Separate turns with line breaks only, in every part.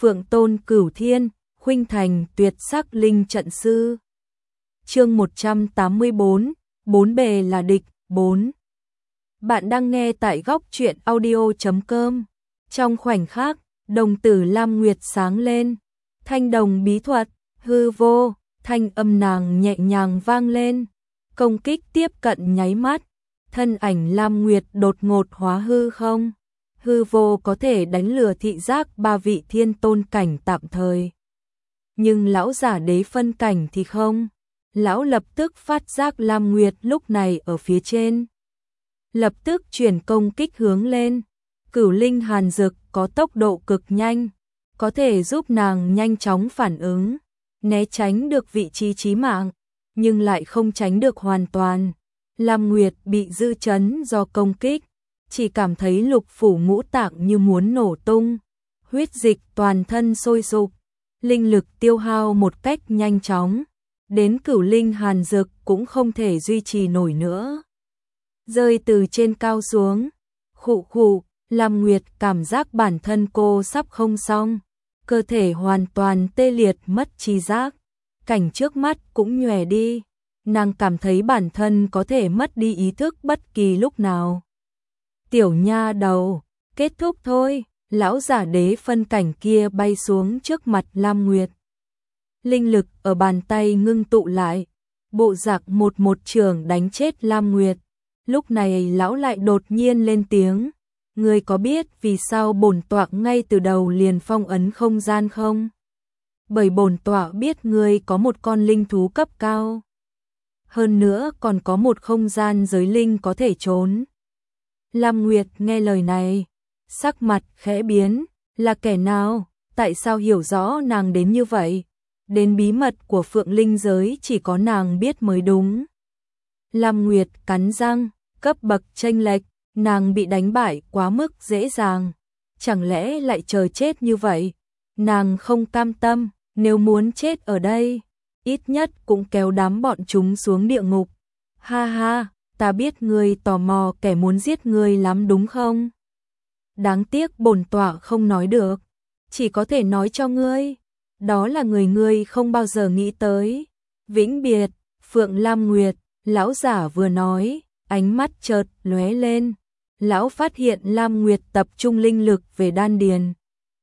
Phượng Tôn Cửu Thiên, khuynh thành tuyệt sắc linh trận sư. Chương 184, bốn bề là địch, 4. Bạn đang nghe tại góc truyện audio.com. Trong khoảnh khắc, đồng tử Lam Nguyệt sáng lên, thanh đồng bí thuật, hư vô, thanh âm nàng nhẹ nhàng vang lên, công kích tiếp cận nháy mắt, thân ảnh Lam Nguyệt đột ngột hóa hư không. Hư vô có thể đánh lừa thị giác ba vị thiên tôn cảnh tạm thời. Nhưng lão giả đế phân cảnh thì không. Lão lập tức phát giác Lam Nguyệt lúc này ở phía trên. Lập tức chuyển công kích hướng lên. Cửu linh hàn dực có tốc độ cực nhanh, có thể giúp nàng nhanh chóng phản ứng, né tránh được vị trí chí mạng, nhưng lại không tránh được hoàn toàn. Lam Nguyệt bị dư chấn do công kích, chỉ cảm thấy lục phủ ngũ tạng như muốn nổ tung, huyết dịch toàn thân sôi sục, linh lực tiêu hao một cách nhanh chóng, đến cửu linh hàn dực cũng không thể duy trì nổi nữa. Rơi từ trên cao xuống, khụ khụ, Lam Nguyệt cảm giác bản thân cô sắp không xong, cơ thể hoàn toàn tê liệt mất tri giác, cảnh trước mắt cũng nhòe đi, nàng cảm thấy bản thân có thể mất đi ý thức bất kỳ lúc nào. Tiểu nha đầu, kết thúc thôi, lão giả đế phân cảnh kia bay xuống trước mặt Lam Nguyệt. Linh lực ở bàn tay ngưng tụ lại, bộ dạng một trường đánh chết Lam Nguyệt. Lúc này lão lại đột nhiên lên tiếng, ngươi có biết vì sao bổn tọa ngay từ đầu liền phong ấn không gian không? Bởi bổn tọa biết ngươi có một con linh thú cấp cao. Hơn nữa còn có một không gian giới linh có thể trốn. Lam Nguyệt nghe lời này, sắc mặt khẽ biến, là kẻ nào, tại sao hiểu rõ nàng đến như vậy? Đến bí mật của Phượng Linh giới chỉ có nàng biết mới đúng. Lam Nguyệt cắn răng, cấp bậc chênh lệch, nàng bị đánh bại quá mức dễ dàng, chẳng lẽ lại chờ chết như vậy? Nàng không cam tâm, nếu muốn chết ở đây, ít nhất cũng kéo đám bọn chúng xuống địa ngục. Ha ha, ta biết ngươi tò mò kẻ muốn giết ngươi lắm đúng không? Đáng tiếc bổn tọa không nói được, chỉ có thể nói cho ngươi, đó là người ngươi không bao giờ nghĩ tới. Vĩnh biệt, Phượng Lam Nguyệt, lão giả vừa nói, ánh mắt chợt lóe lên, lão phát hiện Lam Nguyệt tập trung linh lực về đan điền.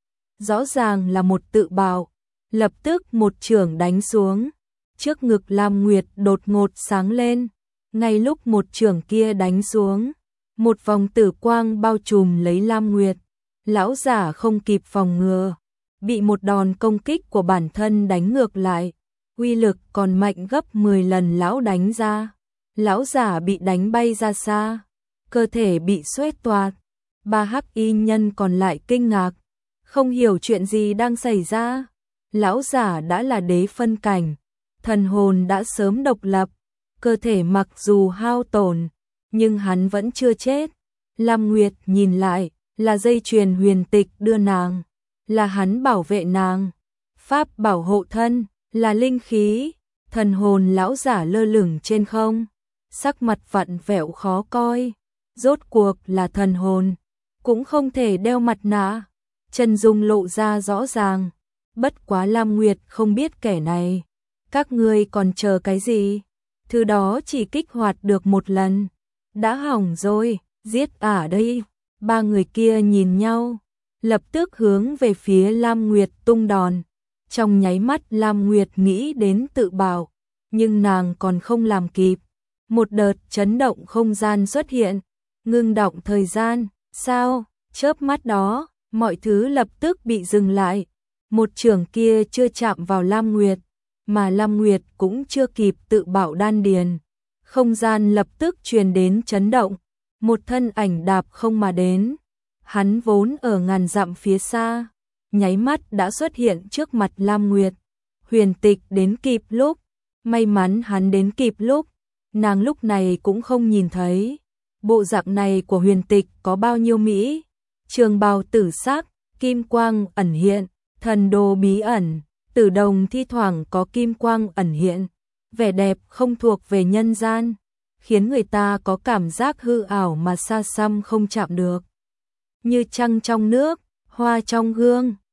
Rõ ràng là một tự bạo, lập tức một chưởng đánh xuống, trước ngực Lam Nguyệt đột ngột sáng lên. Ngay lúc một chưởng kia đánh xuống, một vòng tử quang bao trùm lấy Lam Nguyệt. Lão giả không kịp phòng ngừa, bị một đòn công kích của bản thân đánh ngược lại, uy lực còn mạnh gấp 10 lần lão đánh ra. Lão giả bị đánh bay ra xa, cơ thể bị xoét toạc. Ba hắc y nhân còn lại kinh ngạc, không hiểu chuyện gì đang xảy ra. Lão giả đã là đế phân cảnh, thần hồn đã sớm độc lập, cơ thể mặc dù hao tổn, nhưng hắn vẫn chưa chết. Lam Nguyệt nhìn lại, là dây chuyền huyền tịch đưa nàng, là hắn bảo vệ nàng, pháp bảo hộ thân, là linh khí. Thần hồn lão giả lơ lửng trên không, sắc mặt vặn vẹo khó coi, rốt cuộc là thần hồn, cũng không thể đeo mặt nạ, chân dung lộ ra rõ ràng. Bất quá Lam Nguyệt không biết kẻ này, các ngươi còn chờ cái gì? Thứ đó chỉ kích hoạt được một lần, đã hỏng rồi, giết ả đây. Ba người kia nhìn nhau, lập tức hướng về phía Lam Nguyệt tung đòn. Trong nháy mắt Lam Nguyệt nghĩ đến tự bảo, nhưng nàng còn không làm kịp. Một đợt chấn động không gian xuất hiện, ngưng động thời gian, sao? Chớp mắt đó, mọi thứ lập tức bị dừng lại. Một chưởng kia chưa chạm vào Lam Nguyệt, mà Lam Nguyệt cũng chưa kịp tự bảo đan điền. Không gian lập tức truyền đến chấn động, một thân ảnh đạp không mà đến. Hắn vốn ở ngàn dặm phía xa, nháy mắt đã xuất hiện trước mặt Lam Nguyệt. Huyền tịch đến kịp lúc, may mắn hắn đến kịp lúc, nàng lúc này cũng không nhìn thấy. Bộ dạng này của huyền tịch có bao nhiêu mỹ, trường bào tử sắc, kim quang ẩn hiện, thần đồ bí ẩn, tử đồng thi thoảng có kim quang ẩn hiện, vẻ đẹp không thuộc về nhân gian, khiến người ta có cảm giác hư ảo mà xa xăm không chạm được. Như trăng trong nước, hoa trong gương,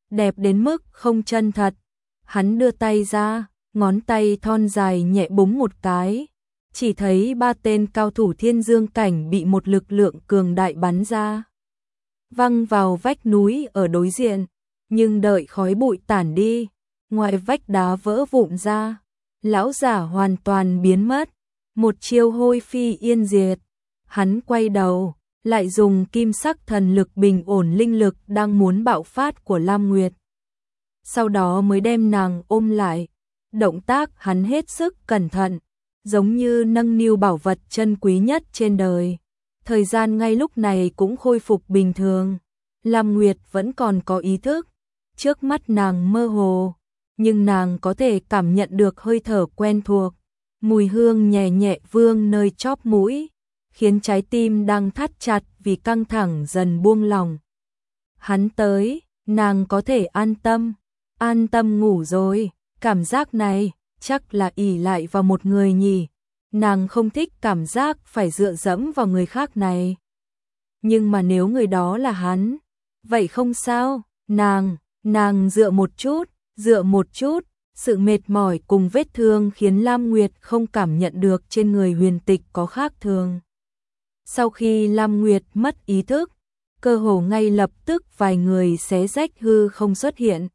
đẹp đến mức không chân thật. Hắn đưa tay ra, ngón tay thon dài nhẹ búng một cái, chỉ thấy 3 tên cao thủ thiên dương cảnh bị một lực lượng cường đại bắn ra, văng vào vách núi ở đối diện, nhưng đợi khói bụi tản đi, ngoài vách đá vỡ vụn ra, lão giả hoàn toàn biến mất, một chiêu hôi phi yên diệt. Hắn quay đầu, lại dùng kim sắc thần lực bình ổn linh lực đang muốn bạo phát của Lam Nguyệt. Sau đó mới đem nàng ôm lại, động tác hắn hết sức cẩn thận, giống như nâng niu bảo vật chân quý nhất trên đời. Thời gian ngay lúc này cũng khôi phục bình thường. Lam Nguyệt vẫn còn có ý thức, trước mắt nàng mơ hồ, nhưng nàng có thể cảm nhận được hơi thở quen thuộc, mùi hương nhẹ nhẹ vương nơi chóp mũi, khiến trái tim đang thắt chặt vì căng thẳng dần buông lỏng. Hắn tới, nàng có thể an tâm ngủ rồi, cảm giác này chắc là ỷ lại vào một người nhỉ, nàng không thích cảm giác phải dựa dẫm vào người khác này. Nhưng mà nếu người đó là hắn, vậy không sao, nàng dựa một chút, sự mệt mỏi cùng vết thương khiến Lam Nguyệt không cảm nhận được trên người Huyền Tịch có khác thường. Sau khi Lam Nguyệt mất ý thức, cơ hồ ngay lập tức vài người xé rách hư không xuất hiện.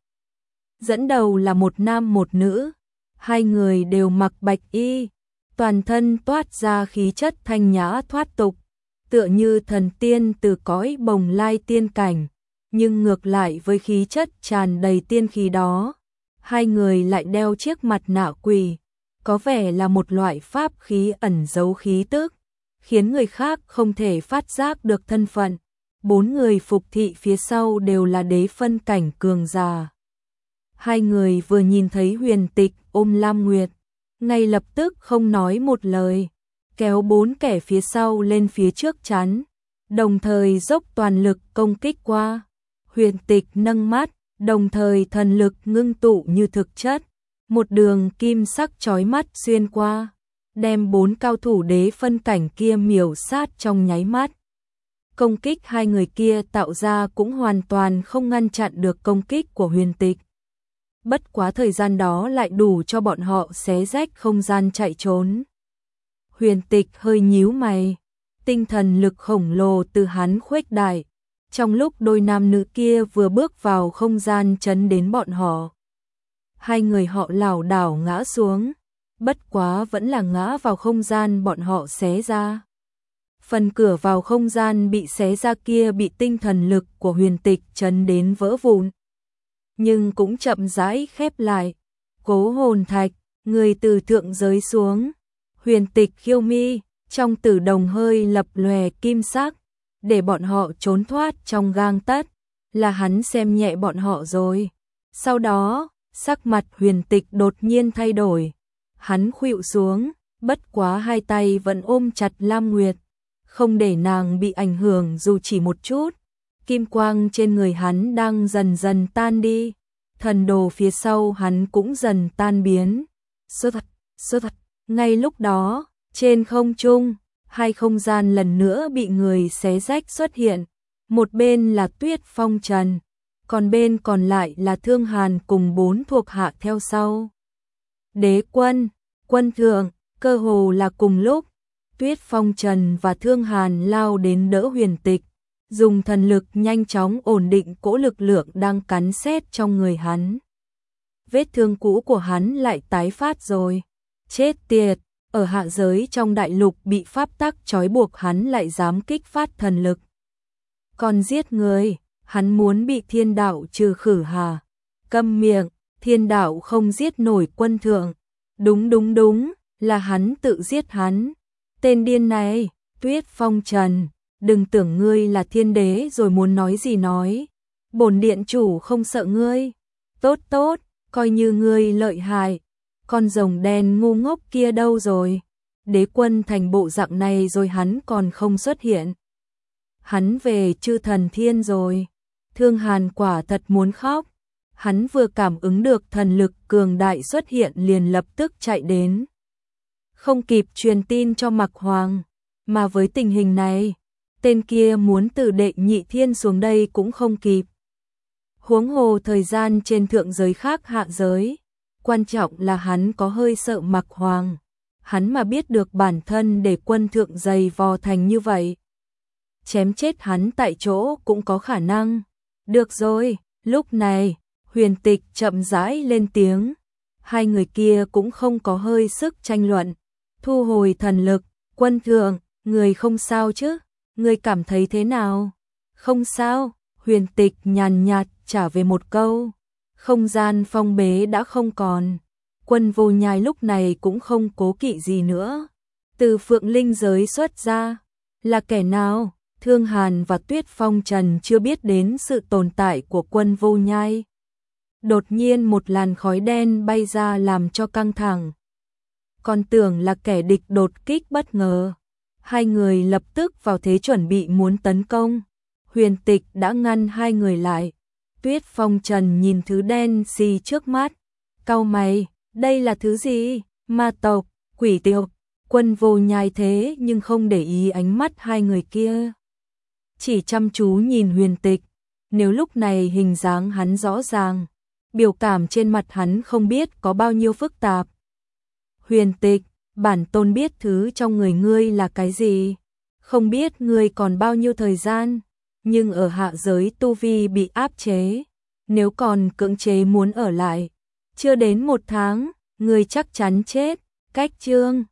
Dẫn đầu là một nam một nữ, hai người đều mặc bạch y, toàn thân toát ra khí chất thanh nhã thoát tục, tựa như thần tiên từ cõi bồng lai tiên cảnh, nhưng ngược lại với khí chất tràn đầy tiên khí đó, hai người lại đeo chiếc mặt nạ quỷ, có vẻ là một loại pháp khí ẩn giấu khí tức, khiến người khác không thể phát giác được thân phận. 4 người phục thị phía sau đều là đế phân cảnh cường giả. Hai người vừa nhìn thấy Huyền Tịch ôm Lam Nguyệt, ngay lập tức không nói một lời, kéo 4 kẻ phía sau lên phía trước chắn, đồng thời dốc toàn lực công kích qua. Huyền Tịch nâng mắt, đồng thời thần lực ngưng tụ như thực chất, một đường kim sắc chói mắt xuyên qua, đem 4 cao thủ đế phân cảnh kia miểu sát trong nháy mắt. Công kích hai người kia tạo ra cũng hoàn toàn không ngăn chặn được công kích của Huyền Tịch. Bất quá thời gian đó lại đủ cho bọn họ xé rách không gian chạy trốn. Huyền Tịch hơi nhíu mày, tinh thần lực khổng lồ từ hắn khuếch đại, trong lúc đôi nam nữ kia vừa bước vào không gian chấn đến bọn họ. Hai người họ lảo đảo ngã xuống, bất quá vẫn là ngã vào không gian bọn họ xé ra. Phần cửa vào không gian bị xé ra kia bị tinh thần lực của Huyền Tịch chấn đến vỡ vụn, nhưng cũng chậm rãi khép lại. Cố Hồn Thạch, người từ thượng giới xuống. Huyền Tịch khiêu mi, trong tử đồng hơi lập lòe kim sắc, để bọn họ trốn thoát trong gang tấc, là hắn xem nhẹ bọn họ rồi. Sau đó, sắc mặt Huyền Tịch đột nhiên thay đổi, hắn khuỵu xuống, bất quá hai tay vẫn ôm chặt Lam Nguyệt, không để nàng bị ảnh hưởng dù chỉ một chút. Kim quang trên người hắn đang dần dần tan đi, thần đồ phía sau hắn cũng dần tan biến. Sơ thật, ngay lúc đó, trên không trung, hai không gian lần nữa bị người xé rách xuất hiện, một bên là Tuyết Phong Trần, còn bên còn lại là Thương Hàn cùng 4 thuộc hạ theo sau. Đế quân, quân thượng, cơ hồ là cùng lúc, Tuyết Phong Trần và Thương Hàn lao đến đỡ Huyền Tịch, dùng thần lực nhanh chóng ổn định cỗ lực lượng đang cắn xét trong người hắn. Vết thương cũ của hắn lại tái phát rồi. Chết tiệt, ở hạ giới trong đại lục bị pháp tắc trói buộc hắn lại dám kích phát thần lực. Còn giết người, hắn muốn bị thiên đạo trừ khử hả? Câm miệng, thiên đạo không giết nổi quân thượng. Đúng, là hắn tự giết hắn. Tên điên này, Tuyết Phong Trần, đừng tưởng ngươi là thiên đế rồi muốn nói gì nói. Bổn điện chủ không sợ ngươi. Tốt, coi như ngươi lợi hại. Con rồng đen ngu ngốc kia đâu rồi? Đế quân thành bộ dạng này rồi hắn còn không xuất hiện. Hắn về chư thần thiên rồi. Thương Hàn quả thật muốn khóc. Hắn vừa cảm ứng được thần lực cường đại xuất hiện liền lập tức chạy đến. Không kịp truyền tin cho Mạc Hoàng, mà với tình hình này, tên kia muốn từ đệ nhị thiên xuống đây cũng không kịp. Huống hồ thời gian trên thượng giới khác hạ giới, quan trọng là hắn có hơi sợ Mạc Hoàng. Hắn mà biết được bản thân để quân thượng dày vò thành như vậy, chém chết hắn tại chỗ cũng có khả năng. Được rồi, lúc này, Huyền Tịch chậm rãi lên tiếng. Hai người kia cũng không có hơi sức tranh luận. Thu hồi thần lực, quân thượng, người không sao chứ? Người cảm thấy thế nào? Không sao, Huyền Tịch nhàn nhạt trả về một câu. Không gian phong bế đã không còn. Quân Vô Nhai lúc này cũng không cố kỵ gì nữa. Từ Phượng Linh giới xuất ra. Là kẻ nào? Thương Hàn và Tuyết Phong Trần chưa biết đến sự tồn tại của Quân Vô Nhai. Đột nhiên một làn khói đen bay ra làm cho căng thẳng. Còn tưởng là kẻ địch đột kích bất ngờ. Hai người lập tức vào thế chuẩn bị muốn tấn công. Huyền Tịch đã ngăn hai người lại. Tuyết Phong Trần nhìn thứ đen xì trước mắt. Cau mày, đây là thứ gì? Ma tộc, quỷ tộc. Quân Vô Nhai thế nhưng không để ý ánh mắt hai người kia. Chỉ chăm chú nhìn Huyền Tịch. Nếu lúc này hình dáng hắn rõ ràng, biểu cảm trên mặt hắn không biết có bao nhiêu phức tạp. Huyền Tịch, bản tôn biết thứ trong người ngươi là cái gì. Không biết ngươi còn bao nhiêu thời gian, nhưng ở hạ giới tu vi bị áp chế. Nếu còn cưỡng chế muốn ở lại, chưa đến 1 tháng, ngươi chắc chắn chết. Cách chương